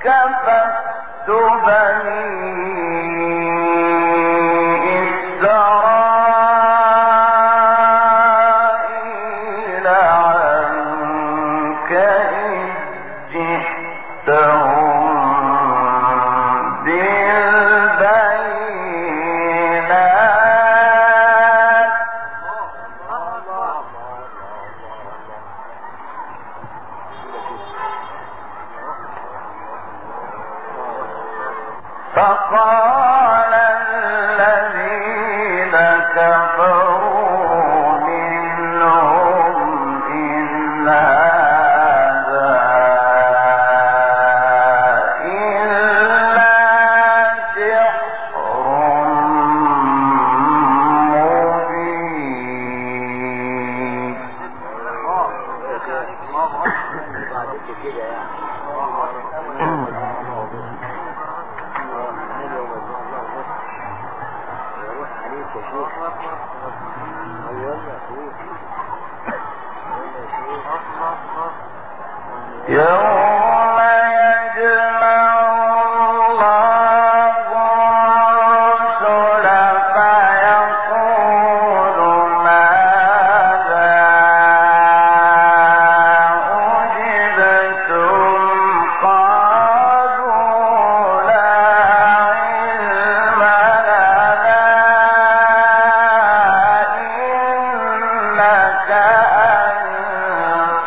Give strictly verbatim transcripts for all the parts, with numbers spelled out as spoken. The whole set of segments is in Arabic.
كففت بني إسرائيل عنك إذ جئتهم بالبينات فقال الذين كفروا منهم إن هذا إلا سحر مبين. يوم يجمع الله الرسل فيقول ماذا أجبتم قالوا لا علم لنا إنك أنت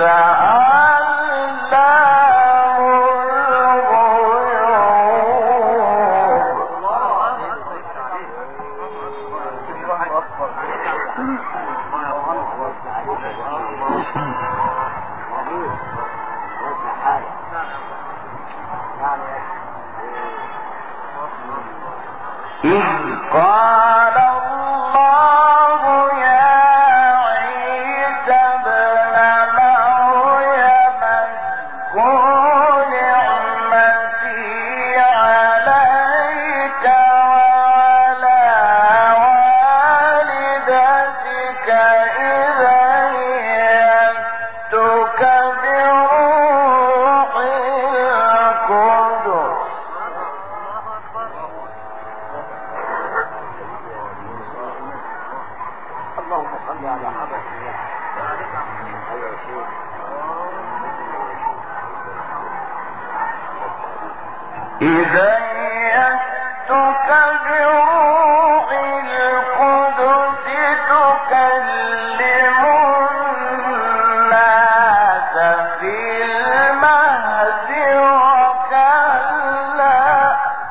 إذ قال الله يا عيسى ابن مريم اذكر نعمتي عليك وعلى والدتك إذ أيدتك بروح القدس اللهم صل على حضرة الله. أيها الشيخ إذا أيدتك بروح القدس تكلم الناس في المهد وكهلا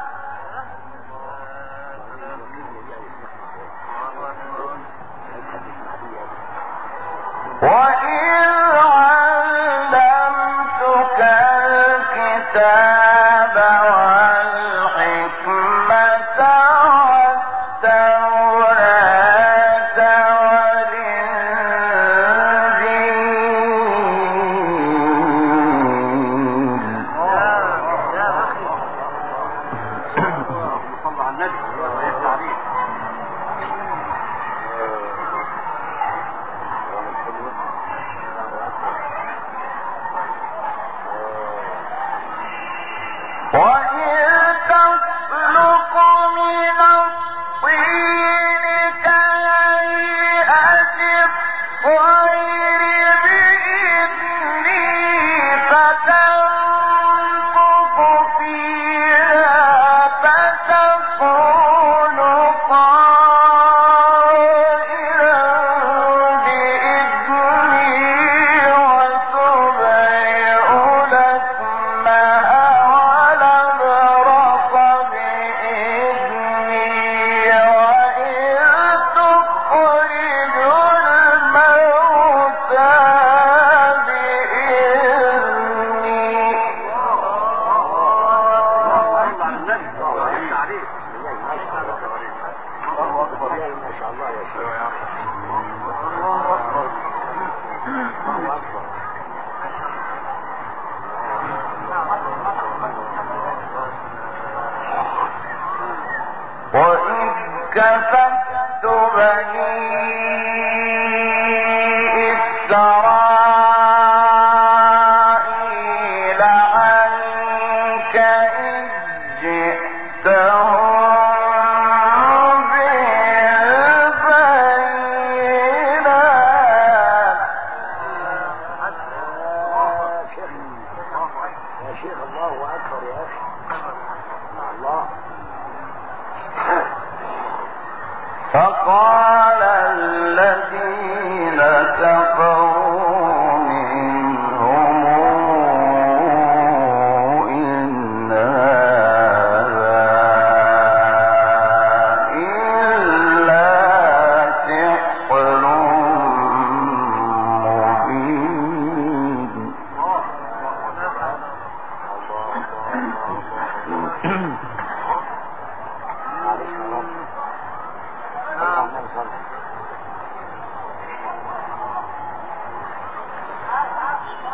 وإذ علمتك الكتاب والحكمة والتوراة والإنجيل. صلى على النبي ويفتح عليه. وإذ تخلق من الطين كهيئة الطير بإذني فتنفخ فيها فتكون طائرا بإذني وتبرئ لكمها ولبرص بإذني وإذ تخرج الموتى بإذني. ما شاء الله يا شيخ. الله أكبر. الله أكبر. وإذ كففت بني إسرائيل عنك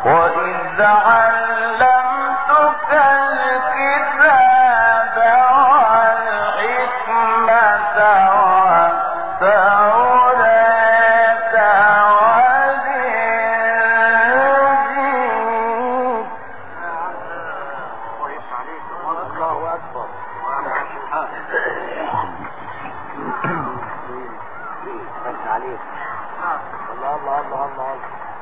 وإذ علمتك الكتاب والحكمة والتوراة والإنجيل. الله أكبر. بس عليك. الله الله الله الله.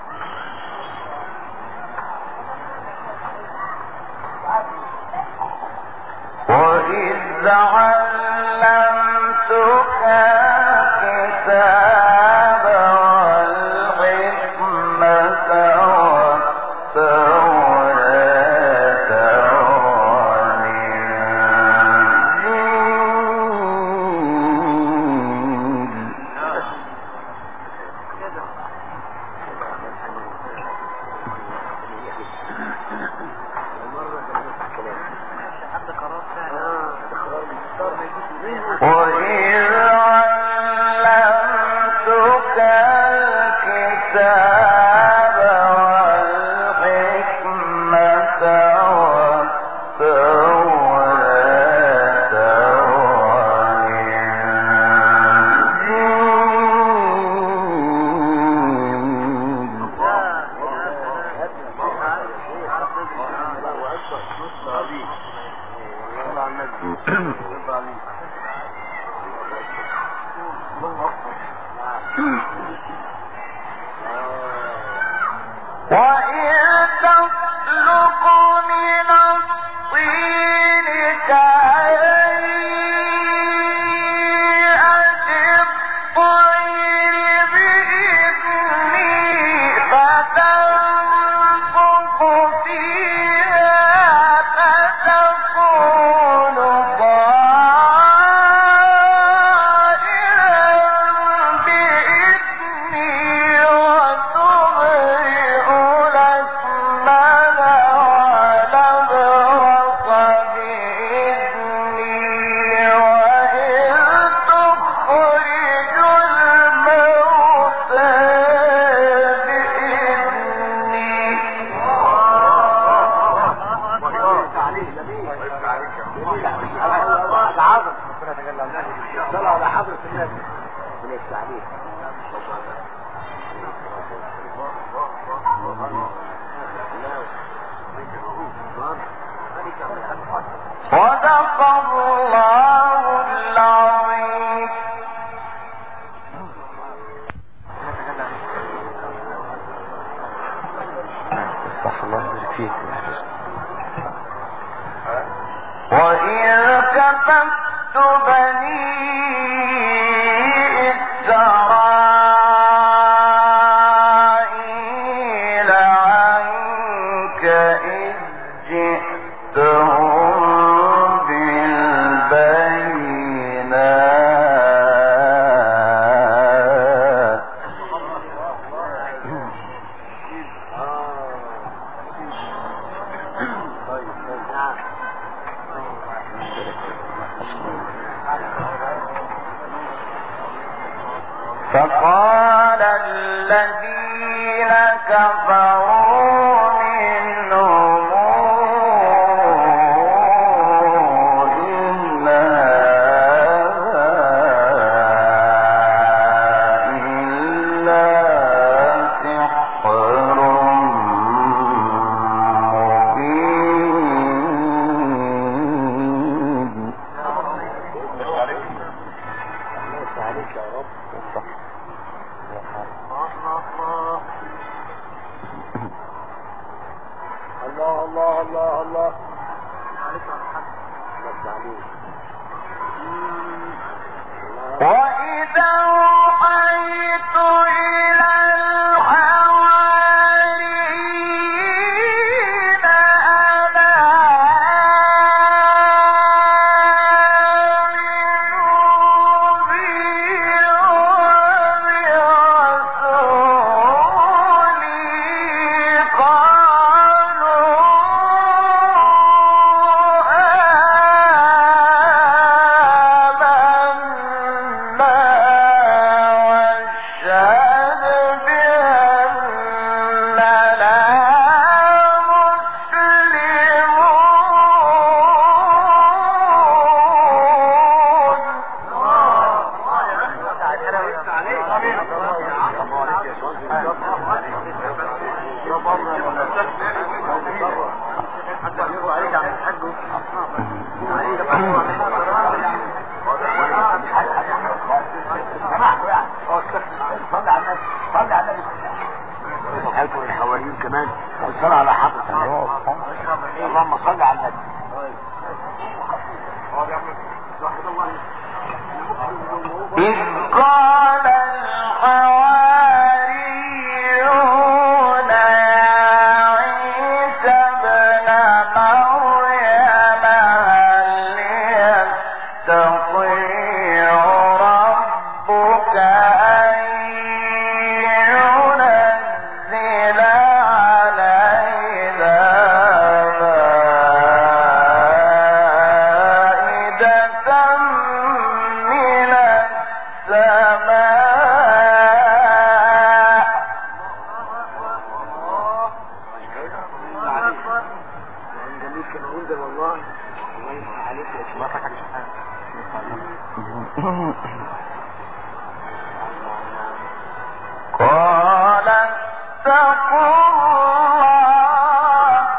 وإذ علمتك الكتاب والحكمة والتوراة وإذ علمتك الكتاب والحكمة والتوراة وإذ تخلق من الطين كهيئة الطير بإذني فتنفخ فيها فتكون طائرا بإذني وتبرئ الأكمه والأبرص بإذني وإذ تخرج الموتى طلع على حضرة النبي من التعليم. صدق الله العظيم. صح الله فيك. وإذ كففت بني إسرائيل عنك إذ جئتهم بالبينات فقال الذين كفروا منهم إن هذا إلا سحر مبين. عليك يا رب. الله الله الله الله عليك يا محمد. وإذا أوحيت إلى الحواريين أن آمنوا بي وبرسولي قالوا آمنا واشهد بأننا هيكون الحواريين كمان الصلاة على حضرة اللهم صل على النبي. إذ قال الحواريون يا عيسى ابن مريم هل يستطيع ربك أن ينزل علينا مائدة من السماء. جميل كما انزل والله. الله يفتح عليك يا شيخ. قال اتقوا الله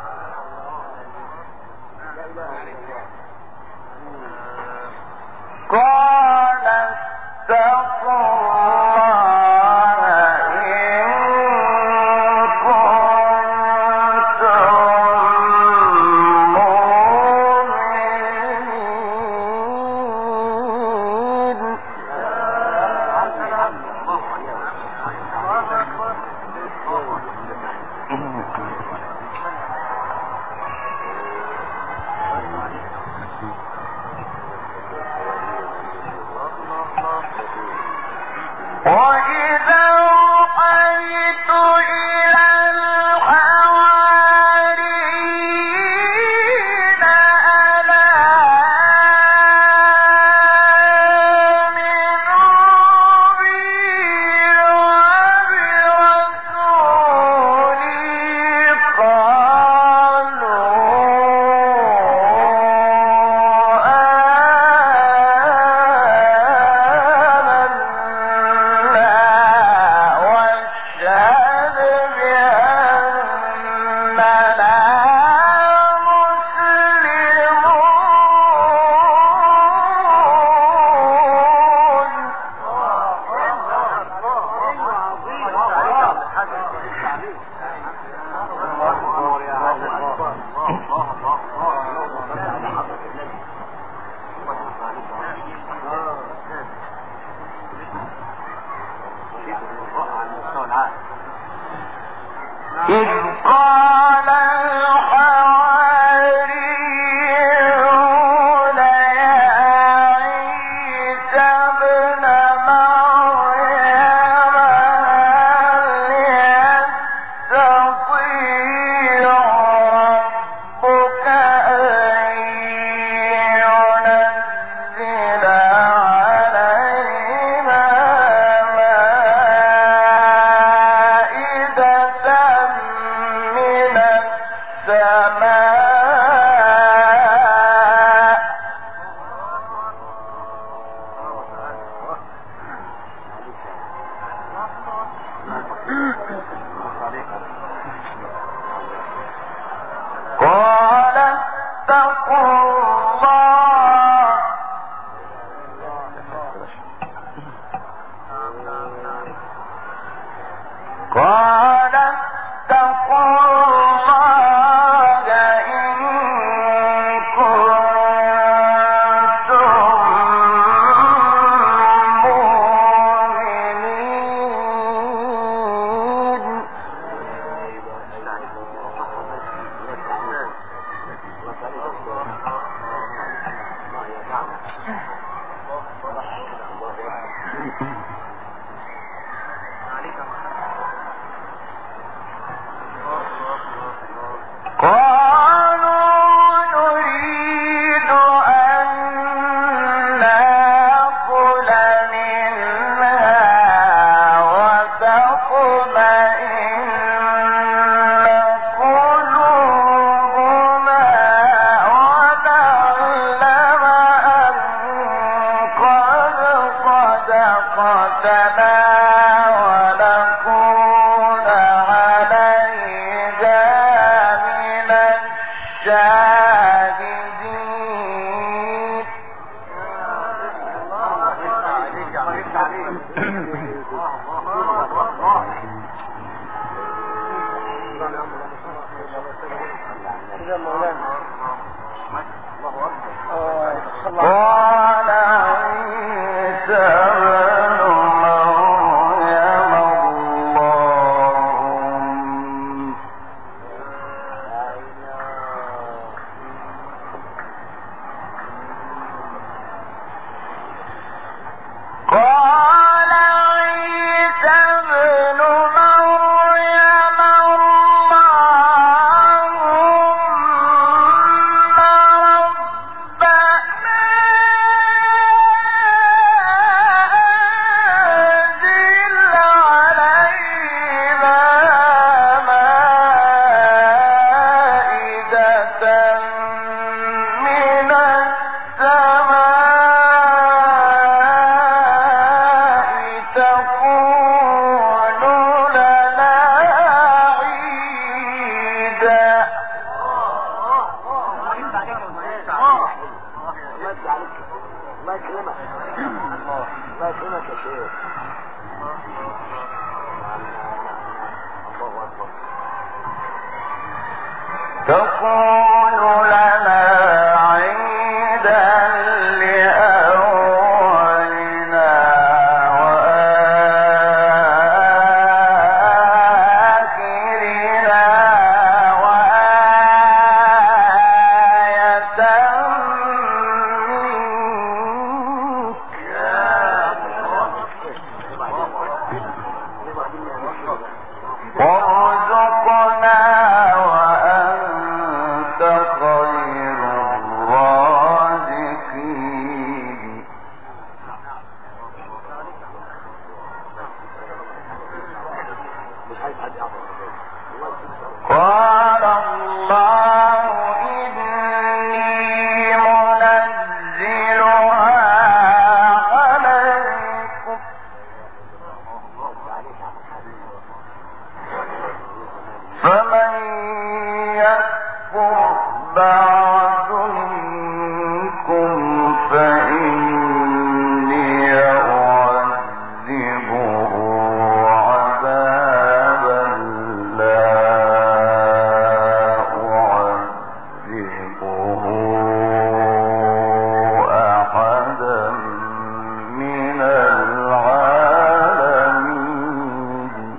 قال اتقوا الله إن كنتم مؤمنين. وإذا أوحيت إلى الحواريين أن آمنوا بي وبرسولي قالوا واشهد بأننا إذ قال الحواريون يا عيسى ابن مريم هل يستطيع ربك أن ينزل علينا مائدة من السماء. قال اتقوا الله قال اتقوا الله إن كنتم مؤمنين. تكون لنا عيدا لأولنا وآخرنا وآية منك وارزقنا وأنت خير الرازقين. قال الله إني منزلها عليكم فمن يكفر بعد منكم فإني أعذبه عذابا لا أعذبه أحدا من العالمين.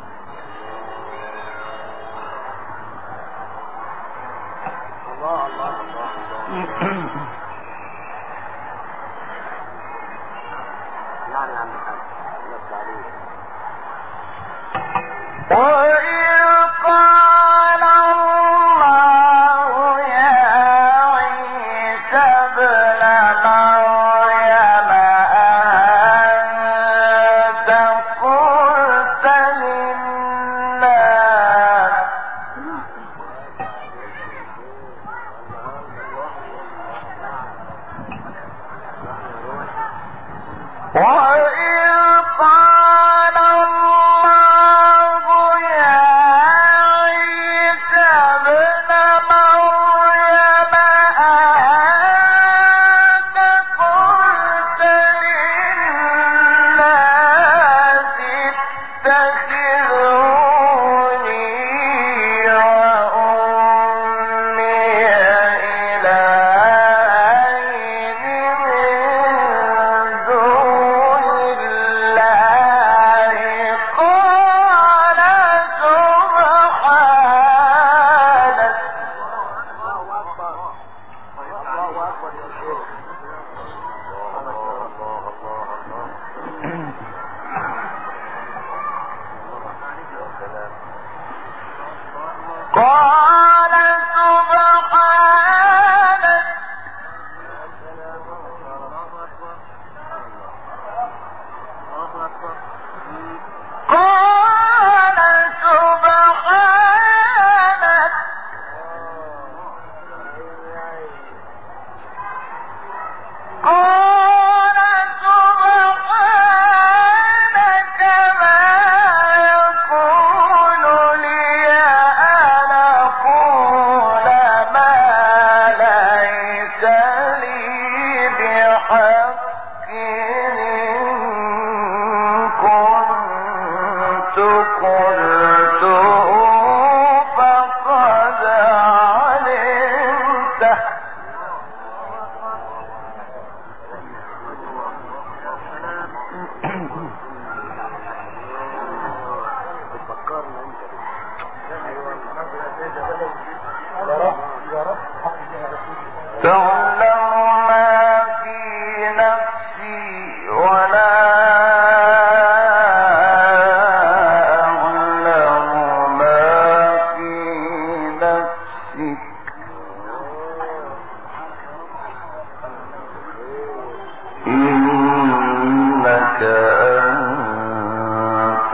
وإذ قال الله يا عيسى ابن مريم أأنت قلت للناس وإذ قال الله يا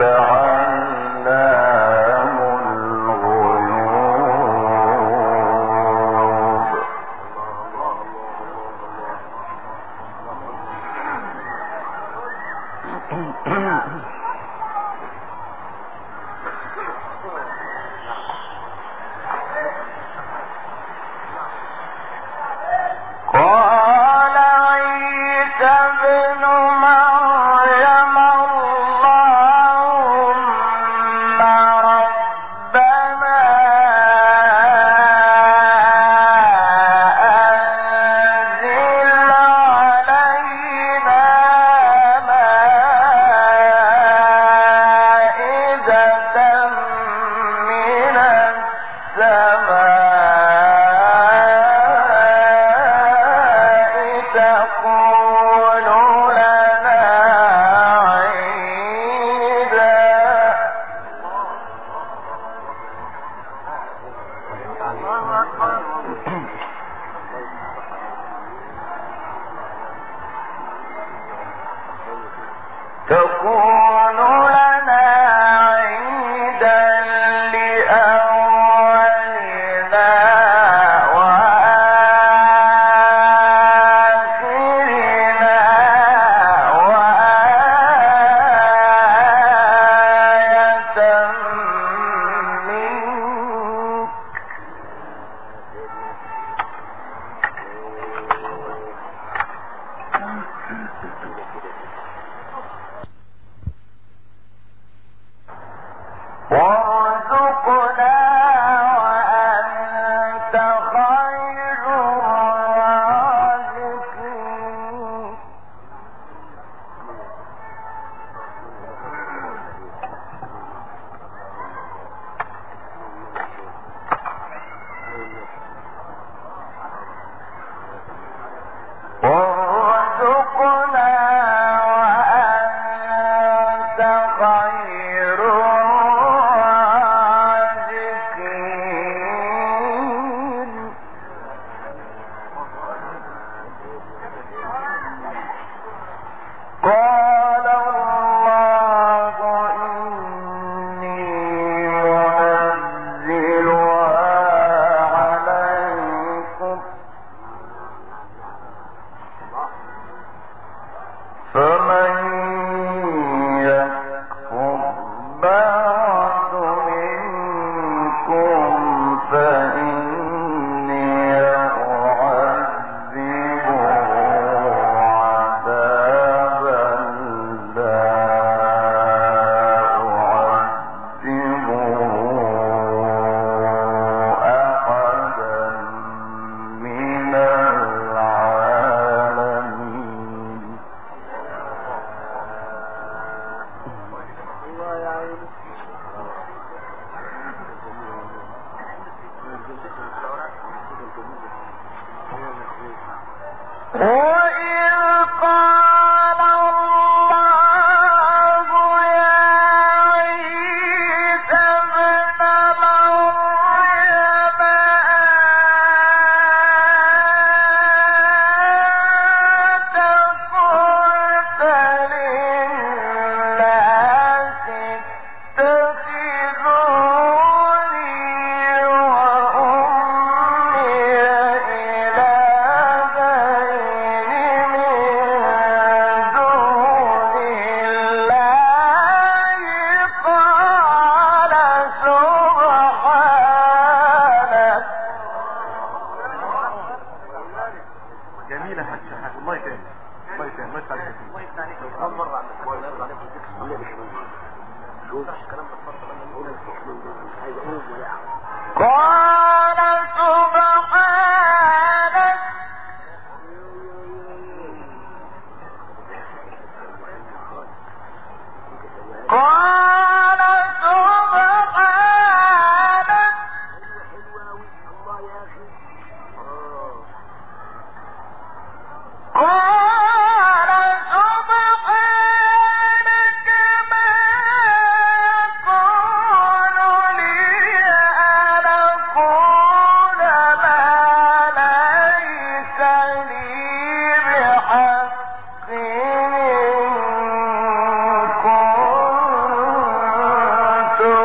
Oh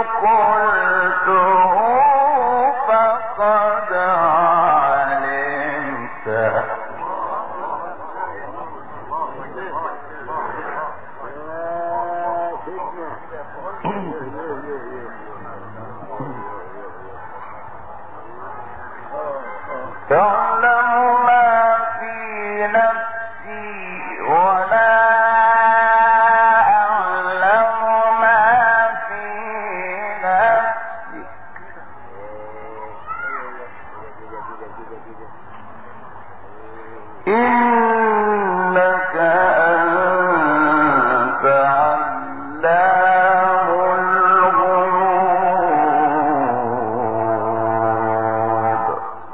قلته فقد علمته تعلم ما في نفسي ولا أعلم ما في نفسك إنك أنت علام الغيوب.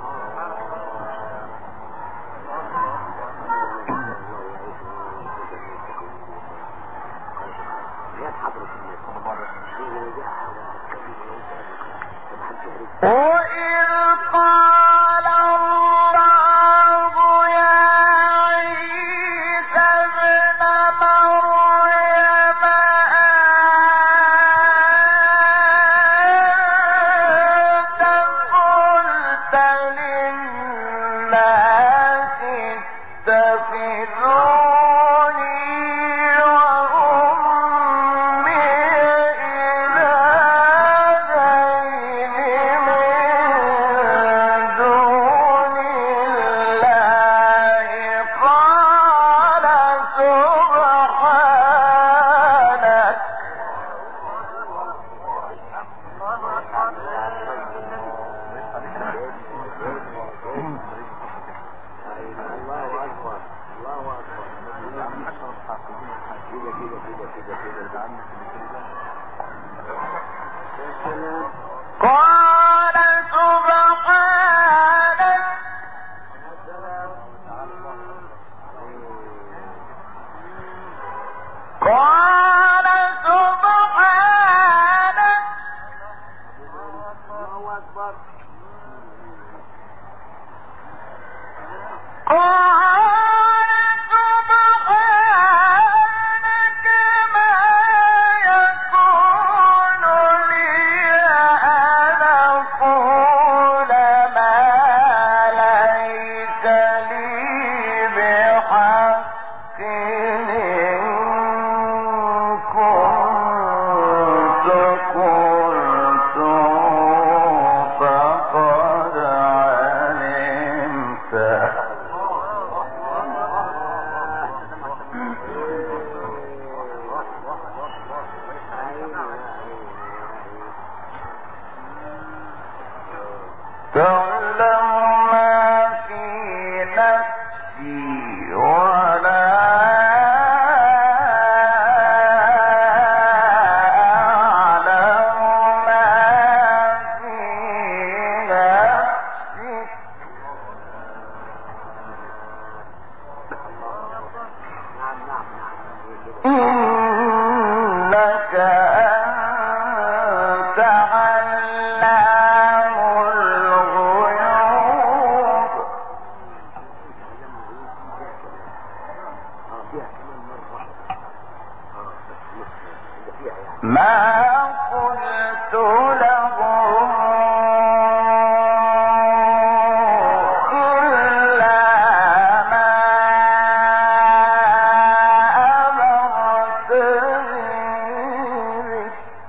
وإذ قال الله يا عيسى ابن مريم أنت قلت للناس اتخذوني وأمي إلهين من دون الله قال سبحانك قال سبحانك قال سبحانك قال سبحانك ما يكون لي أن أقول ما ليس لي بحق إن كنت قلته فقد علمته تعلم ما في نفسي ولا أعلم ما في نفسك إنك أنت علام الغيوب. ما قلت لهم إلا ما أمرتني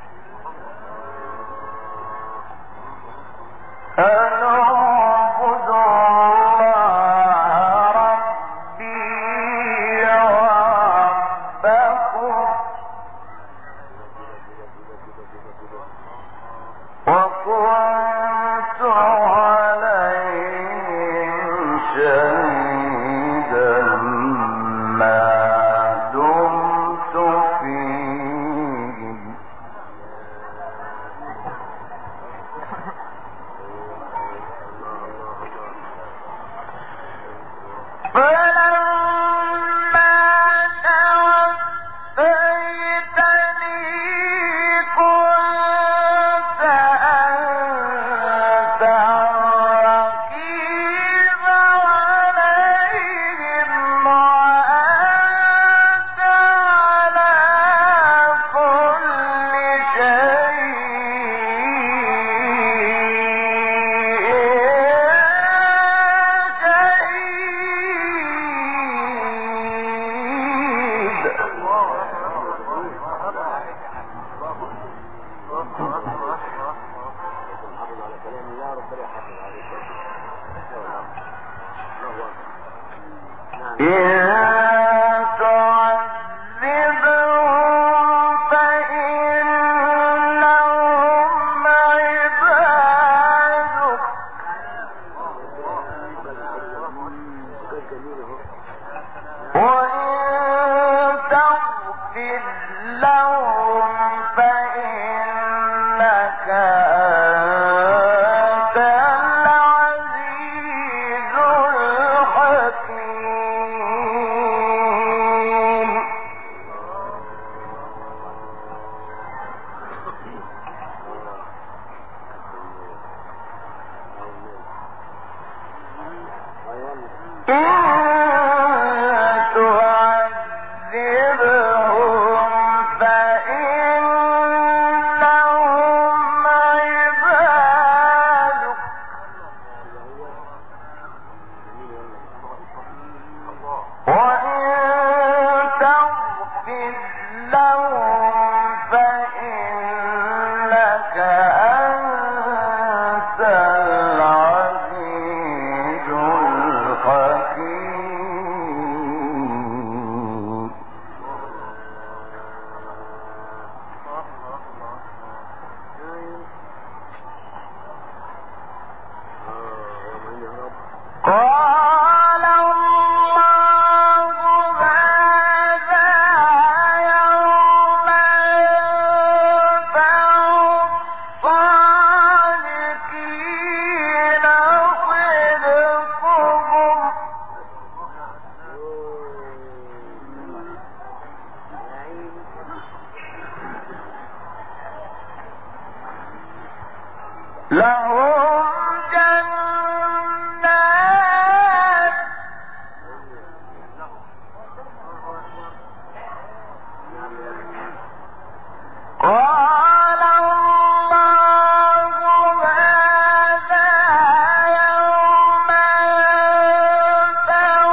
به أن أعبد الله ربي وربكم وكنت عليهم شهيدا ما دمت فيهم فلما توفيتني كنت أنت لهم جنات قال الله هذا يوم ينفع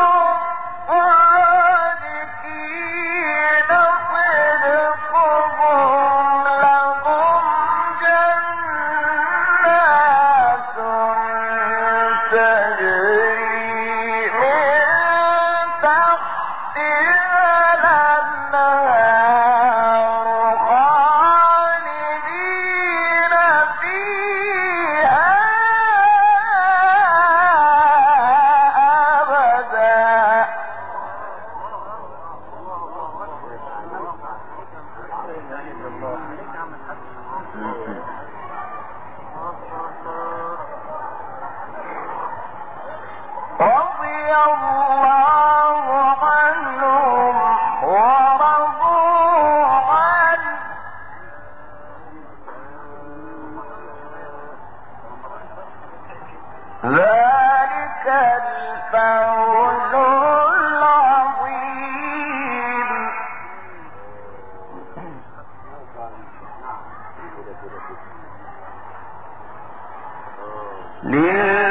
الصادقين صدقهم لهم جنات تجري من تحتها الأنهار خالدين فيها أبدا رضي الله عنهم ورضوا عنه ذلك الفوز العظيم لله